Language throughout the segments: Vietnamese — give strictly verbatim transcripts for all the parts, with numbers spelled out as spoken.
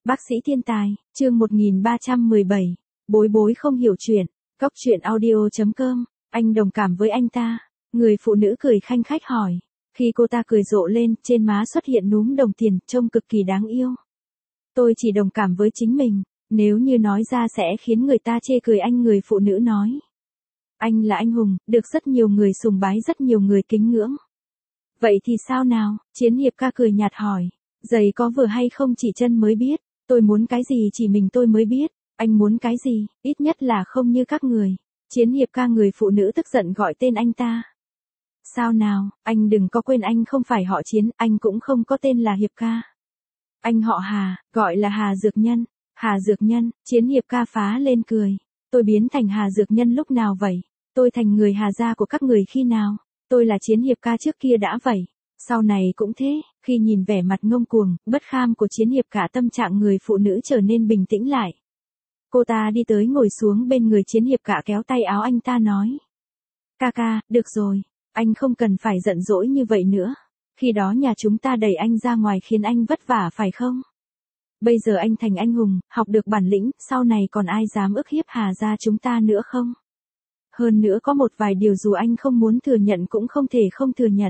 Bác sĩ thiên tài, chương một nghìn ba trăm mười bảy, bối bối không hiểu chuyện, góc truyện audio chấm com, anh đồng cảm với anh ta. Người phụ nữ cười khanh khách hỏi. Khi cô ta cười rộ lên, trên má xuất hiện núm đồng tiền, trông cực kỳ đáng yêu. Tôi chỉ đồng cảm với chính mình, nếu như nói ra sẽ khiến người ta chê cười anh. Người phụ nữ nói. Anh là anh hùng, được rất nhiều người sùng bái, rất nhiều người kính ngưỡng. Vậy thì sao nào? Chiến hiệp ca cười nhạt hỏi. Giày có vừa hay không chỉ chân mới biết. Tôi muốn cái gì chỉ mình tôi mới biết. Anh muốn cái gì, ít nhất là không như các người. Chiến hiệp ca. Người phụ nữ tức giận gọi tên anh ta. Sao nào, anh đừng có quên anh không phải họ Chiến, anh cũng không có tên là Hiệp ca. Anh họ Hà, gọi là Hà Dược Nhân. Hà Dược Nhân, Chiến hiệp ca phá lên cười. Tôi biến thành Hà Dược Nhân lúc nào vậy? Tôi thành người Hà gia của các người khi nào? Tôi là Chiến hiệp ca trước kia đã vậy. Sau này cũng thế. Khi nhìn vẻ mặt ngông cuồng, bất kham của Chiến hiệp cả, tâm trạng người phụ nữ trở nên bình tĩnh lại. Cô ta đi tới ngồi xuống bên người Chiến hiệp cả, kéo tay áo anh ta nói. Ca ca, được rồi. Anh không cần phải giận dỗi như vậy nữa. Khi đó nhà chúng ta đẩy anh ra ngoài khiến anh vất vả phải không? Bây giờ anh thành anh hùng, học được bản lĩnh, sau này còn ai dám ức hiếp Hà gia chúng ta nữa không? Hơn nữa có một vài điều dù anh không muốn thừa nhận cũng không thể không thừa nhận.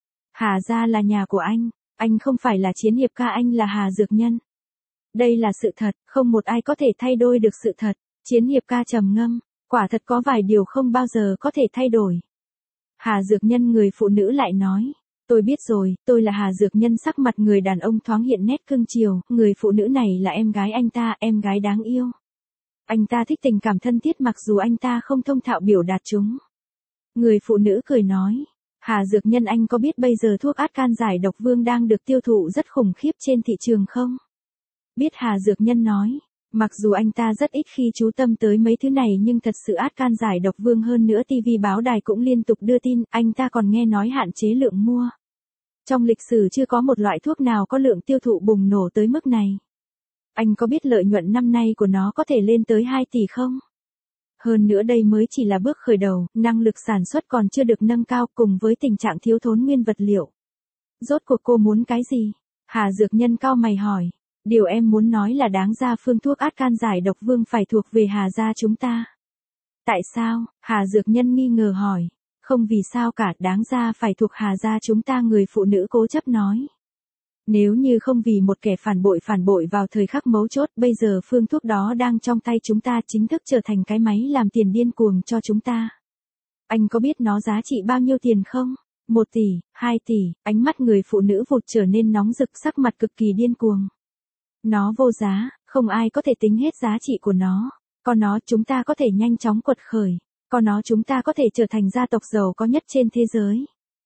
Hà gia là nhà của anh, anh không phải là Chiến hiệp ca, anh là Hà Dược Nhân. Đây là sự thật, không một ai có thể thay đổi được sự thật. Chiến hiệp ca trầm ngâm, quả thật có vài điều không bao giờ có thể thay đổi. Hà Dược Nhân. Người phụ nữ lại nói. Tôi biết rồi, tôi là Hà Dược Nhân. Sắc mặt người đàn ông thoáng hiện nét cưng chiều. Người phụ nữ này là em gái anh ta, em gái đáng yêu. Anh ta thích tình cảm thân thiết mặc dù anh ta không thông thạo biểu đạt chúng. Người phụ nữ cười nói. Hà Dược Nhân, anh có biết bây giờ thuốc át can giải độc vương đang được tiêu thụ rất khủng khiếp trên thị trường không? Biết. Hà Dược Nhân nói. Mặc dù anh ta rất ít khi chú tâm tới mấy thứ này nhưng thật sự át can giải độc vương, hơn nữa tivi báo đài cũng liên tục đưa tin, anh ta còn nghe nói hạn chế lượng mua. Trong lịch sử chưa có một loại thuốc nào có lượng tiêu thụ bùng nổ tới mức này. Anh có biết lợi nhuận năm nay của nó có thể lên tới hai tỷ không? Hơn nữa đây mới chỉ là bước khởi đầu, năng lực sản xuất còn chưa được nâng cao, cùng với tình trạng thiếu thốn nguyên vật liệu. Rốt cuộc cô muốn cái gì? Hà Dược Nhân cau mày hỏi. Điều em muốn nói là đáng ra phương thuốc át can giải độc vương phải thuộc về Hà gia chúng ta. Tại sao? Hà Dược Nhân nghi ngờ hỏi. Không vì sao cả, đáng ra phải thuộc Hà gia chúng ta. Người phụ nữ cố chấp nói. Nếu như không vì một kẻ phản bội phản bội vào thời khắc mấu chốt, bây giờ phương thuốc đó đang trong tay chúng ta, chính thức trở thành cái máy làm tiền điên cuồng cho chúng ta. Anh có biết nó giá trị bao nhiêu tiền không? Một tỷ, hai tỷ, ánh mắt người phụ nữ vụt trở nên nóng rực, sắc mặt cực kỳ điên cuồng. Nó vô giá, không ai có thể tính hết giá trị của nó. Có nó chúng ta có thể nhanh chóng quật khởi. Có nó chúng ta có thể trở thành gia tộc giàu có nhất trên thế giới.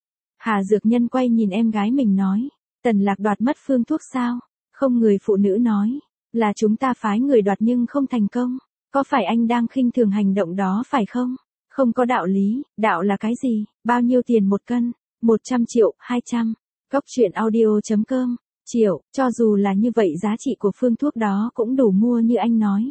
Hà Dược Nhân quay nhìn em gái mình nói. Tần Lạc đoạt mất phương thuốc sao? Không. Người phụ nữ nói. Là chúng ta phái người đoạt nhưng không thành công. Có phải anh đang khinh thường hành động đó phải không? Không có đạo lý. Đạo là cái gì? Bao nhiêu tiền một cân? một trăm triệu, hai trăm. Góc truyện audio chấm com. Triệu, cho dù là như vậy giá trị của phương thuốc đó cũng đủ mua như anh nói.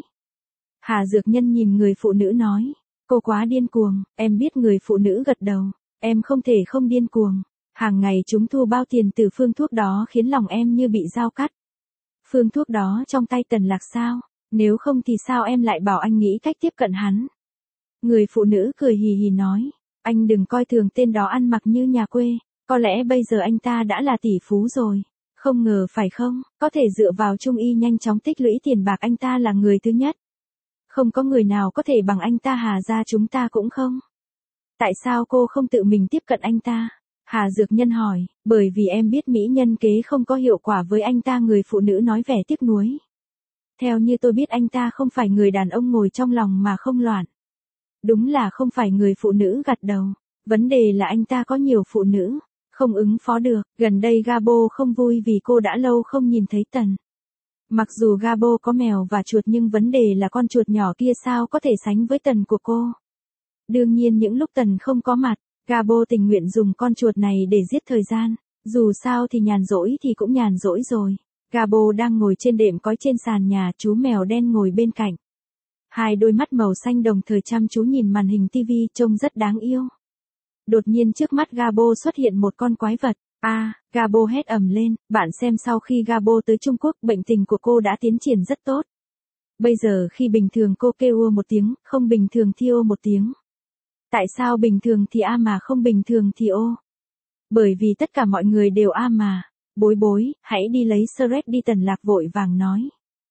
Hà Dược Nhân nhìn người phụ nữ nói. Cô quá điên cuồng, em biết. Người phụ nữ gật đầu. Em không thể không điên cuồng. Hàng ngày chúng thu bao tiền từ phương thuốc đó khiến lòng em như bị dao cắt. Phương thuốc đó trong tay Tần Lạc sao? Nếu không thì sao em lại bảo anh nghĩ cách tiếp cận hắn? Người phụ nữ cười hì hì nói. Anh đừng coi thường tên đó, ăn mặc như nhà quê. Có lẽ bây giờ anh ta đã là tỷ phú rồi. Không ngờ phải không? Có thể dựa vào trung y nhanh chóng tích lũy tiền bạc, anh ta là người thứ nhất. Không có người nào có thể bằng anh ta. Hà gia chúng ta cũng không. Tại sao cô không tự mình tiếp cận anh ta? Hà Dược Nhân hỏi. Bởi vì em biết mỹ nhân kế không có hiệu quả với anh ta. Người phụ nữ nói vẻ tiếc nuối. Theo như tôi biết anh ta không phải người đàn ông ngồi trong lòng mà không loạn. Đúng là không phải. Người phụ nữ gật đầu. Vấn đề là anh ta có nhiều phụ nữ. Không ứng phó được. Gần đây Gabo không vui vì cô đã lâu không nhìn thấy Tần. Mặc dù Gabo có mèo và chuột nhưng vấn đề là con chuột nhỏ kia sao có thể sánh với Tần của cô. Đương nhiên những lúc Tần không có mặt, Gabo tình nguyện dùng con chuột này để giết thời gian. Dù sao thì nhàn rỗi thì cũng nhàn rỗi rồi. Gabo đang ngồi trên đệm cói trên sàn nhà, chú mèo đen ngồi bên cạnh. Hai đôi mắt màu xanh đồng thời chăm chú nhìn màn hình tivi, trông rất đáng yêu. Đột nhiên trước mắt Gabo xuất hiện một con quái vật. a à, Gabo hét ầm lên, bạn xem sau khi Gabo tới Trung Quốc, bệnh tình của cô đã tiến triển rất tốt. Bây giờ khi bình thường cô kêu ua một tiếng, không bình thường thì ô một tiếng. Tại sao bình thường thì a mà không bình thường thì ô? Bởi vì tất cả mọi người đều a mà. Bối bối, hãy đi lấy Shrek đi, Tần Lạc vội vàng nói.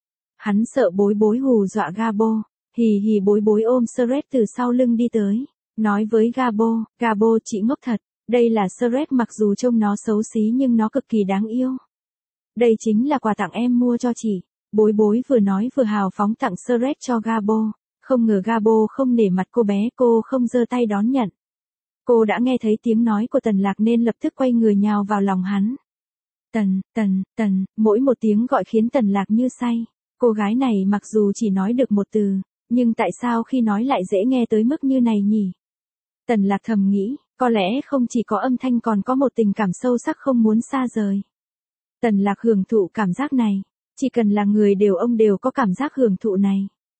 Hắn sợ bối bối hù dọa Gabo. Hì hì, bối bối ôm Shrek từ sau lưng đi tới. Nói với Gabo, Gabo chị ngốc thật. Đây là Shrek, mặc dù trông nó xấu xí nhưng nó cực kỳ đáng yêu. Đây chính là quà tặng em mua cho chị. Bối bối vừa nói vừa hào phóng tặng Shrek cho Gabo. Không ngờ Gabo không nể mặt cô bé, cô không giơ tay đón nhận. Cô đã nghe thấy tiếng nói của Tần Lạc nên lập tức quay người nhào vào lòng hắn. Tần, Tần, Tần, mỗi một tiếng gọi khiến Tần Lạc như say. Cô gái này mặc dù chỉ nói được một từ, nhưng tại sao khi nói lại dễ nghe tới mức như này nhỉ? Tần Lạc thầm nghĩ, có lẽ không chỉ có âm thanh còn có một tình cảm sâu sắc không muốn xa rời. Tần Lạc hưởng thụ cảm giác này, chỉ cần là người đều ông đều có cảm giác hưởng thụ này.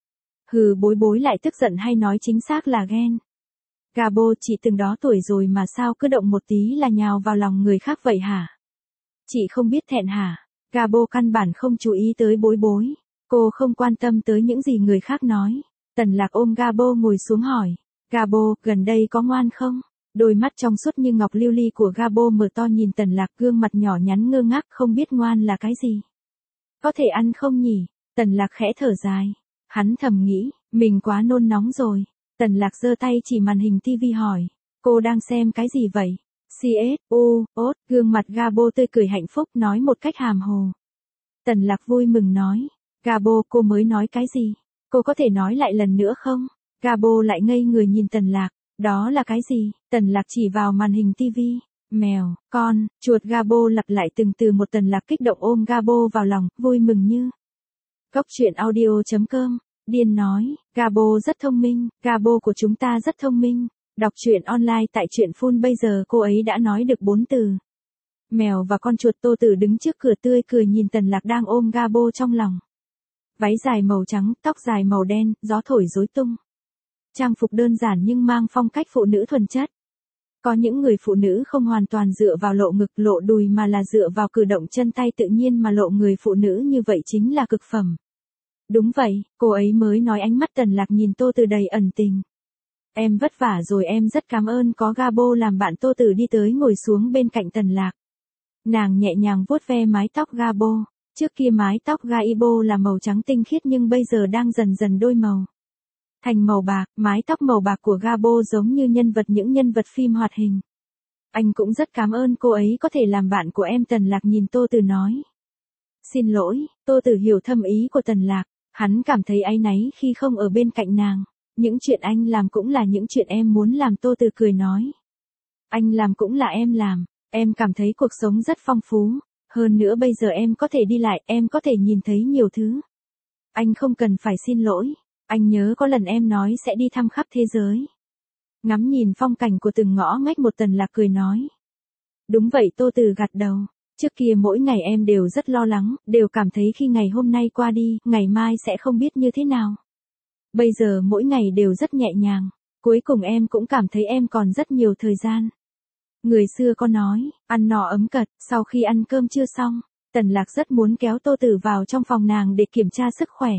Hừ, bối bối lại tức giận, hay nói chính xác là ghen. Gabo, chị từng đó tuổi rồi mà sao cứ động một tí là nhào vào lòng người khác vậy hả? Chị không biết thẹn hả? Gabo căn bản không chú ý tới bối bối. Cô không quan tâm tới những gì người khác nói. Tần Lạc ôm Gabo ngồi xuống hỏi. Gabo, gần đây có ngoan không? Đôi mắt trong suốt như ngọc lưu ly của Gabo mở to nhìn Tần Lạc, gương mặt nhỏ nhắn ngơ ngác không biết ngoan là cái gì. Có thể ăn không nhỉ? Tần Lạc khẽ thở dài. Hắn thầm nghĩ, mình quá nôn nóng rồi. Tần Lạc giơ tay chỉ màn hình tivi hỏi. Cô đang xem cái gì vậy? xê ét, u, ốt, gương mặt Gabo tươi cười hạnh phúc nói một cách hàm hồ. Tần Lạc vui mừng nói. Gabo, cô mới nói cái gì? Cô có thể nói lại lần nữa không? Gabo lại ngây người nhìn Tần Lạc. Đó là cái gì? Tần Lạc chỉ vào màn hình tivi. Mèo, con, chuột. Gabo lặp lại từng từ một. Tần Lạc kích động ôm Gabo vào lòng, vui mừng như. Cốc truyện audio chấm com. Điên nói, Gabo rất thông minh, Gabo của chúng ta rất thông minh. Đọc truyện online tại truyện Full bây giờ cô ấy đã nói được bốn từ. Mèo và con chuột. Tô Tử đứng trước cửa tươi cười nhìn Tần Lạc đang ôm Gabo trong lòng. Váy dài màu trắng, tóc dài màu đen, gió thổi rối tung. Trang phục đơn giản nhưng mang phong cách phụ nữ thuần chất. Có những người phụ nữ không hoàn toàn dựa vào lộ ngực, lộ đùi mà là dựa vào cử động chân tay tự nhiên mà lộ người phụ nữ như vậy chính là cực phẩm. Đúng vậy, cô ấy mới nói. Ánh mắt Tần Lạc nhìn Tô Tử đầy ẩn tình. Em vất vả rồi, em rất cảm ơn có Gabo làm bạn. Tô Tử đi tới ngồi xuống bên cạnh Tần Lạc. Nàng nhẹ nhàng vuốt ve mái tóc Gabo. Trước kia mái tóc Gaibo là màu trắng tinh khiết nhưng bây giờ đang dần dần đôi màu. Thành màu bạc, mái tóc màu bạc của Gabo giống như nhân vật những nhân vật phim hoạt hình. Anh cũng rất cảm ơn cô ấy có thể làm bạn của em. Tần Lạc nhìn Tô Tử nói. Xin lỗi. Tô Tử hiểu thâm ý của Tần Lạc. Hắn cảm thấy áy náy khi không ở bên cạnh nàng. Những chuyện anh làm cũng là những chuyện em muốn làm. Tô Tử cười nói. Anh làm cũng là em làm. Em cảm thấy cuộc sống rất phong phú. Hơn nữa bây giờ em có thể đi lại, em có thể nhìn thấy nhiều thứ. Anh không cần phải xin lỗi. Anh nhớ có lần em nói sẽ đi thăm khắp thế giới. Ngắm nhìn phong cảnh của từng ngõ ngách một. Tần Lạc cười nói. Đúng vậy. Tô Tử gật đầu. Trước kia mỗi ngày em đều rất lo lắng, đều cảm thấy khi ngày hôm nay qua đi, ngày mai sẽ không biết như thế nào. Bây giờ mỗi ngày đều rất nhẹ nhàng, cuối cùng em cũng cảm thấy em còn rất nhiều thời gian. Người xưa có nói, ăn no ấm cật. Sau khi ăn cơm trưa xong, Tần Lạc rất muốn kéo Tô Tử vào trong phòng nàng để kiểm tra sức khỏe.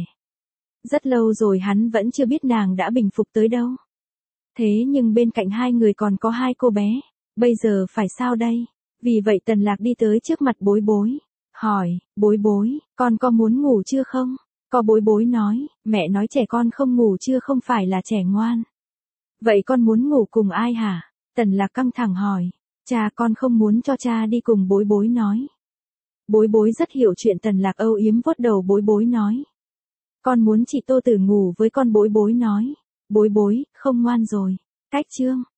Rất lâu rồi hắn vẫn chưa biết nàng đã bình phục tới đâu. Thế nhưng bên cạnh hai người còn có hai cô bé, bây giờ phải sao đây? Vì vậy Tần Lạc đi tới trước mặt bối bối. Hỏi, bối bối, con có muốn ngủ chưa không? Có. Bối bối nói, mẹ nói trẻ con không ngủ chưa không phải là trẻ ngoan. Vậy con muốn ngủ cùng ai hả? Tần Lạc căng thẳng hỏi. Cha, con không muốn cho cha đi cùng. Bối bối nói. Bối bối rất hiểu chuyện. Tần Lạc âu yếm vuốt đầu bối bối nói. Con muốn chị Tô Tử ngủ với con. Bối bối nói. Bối bối, không ngoan rồi. Cách chương.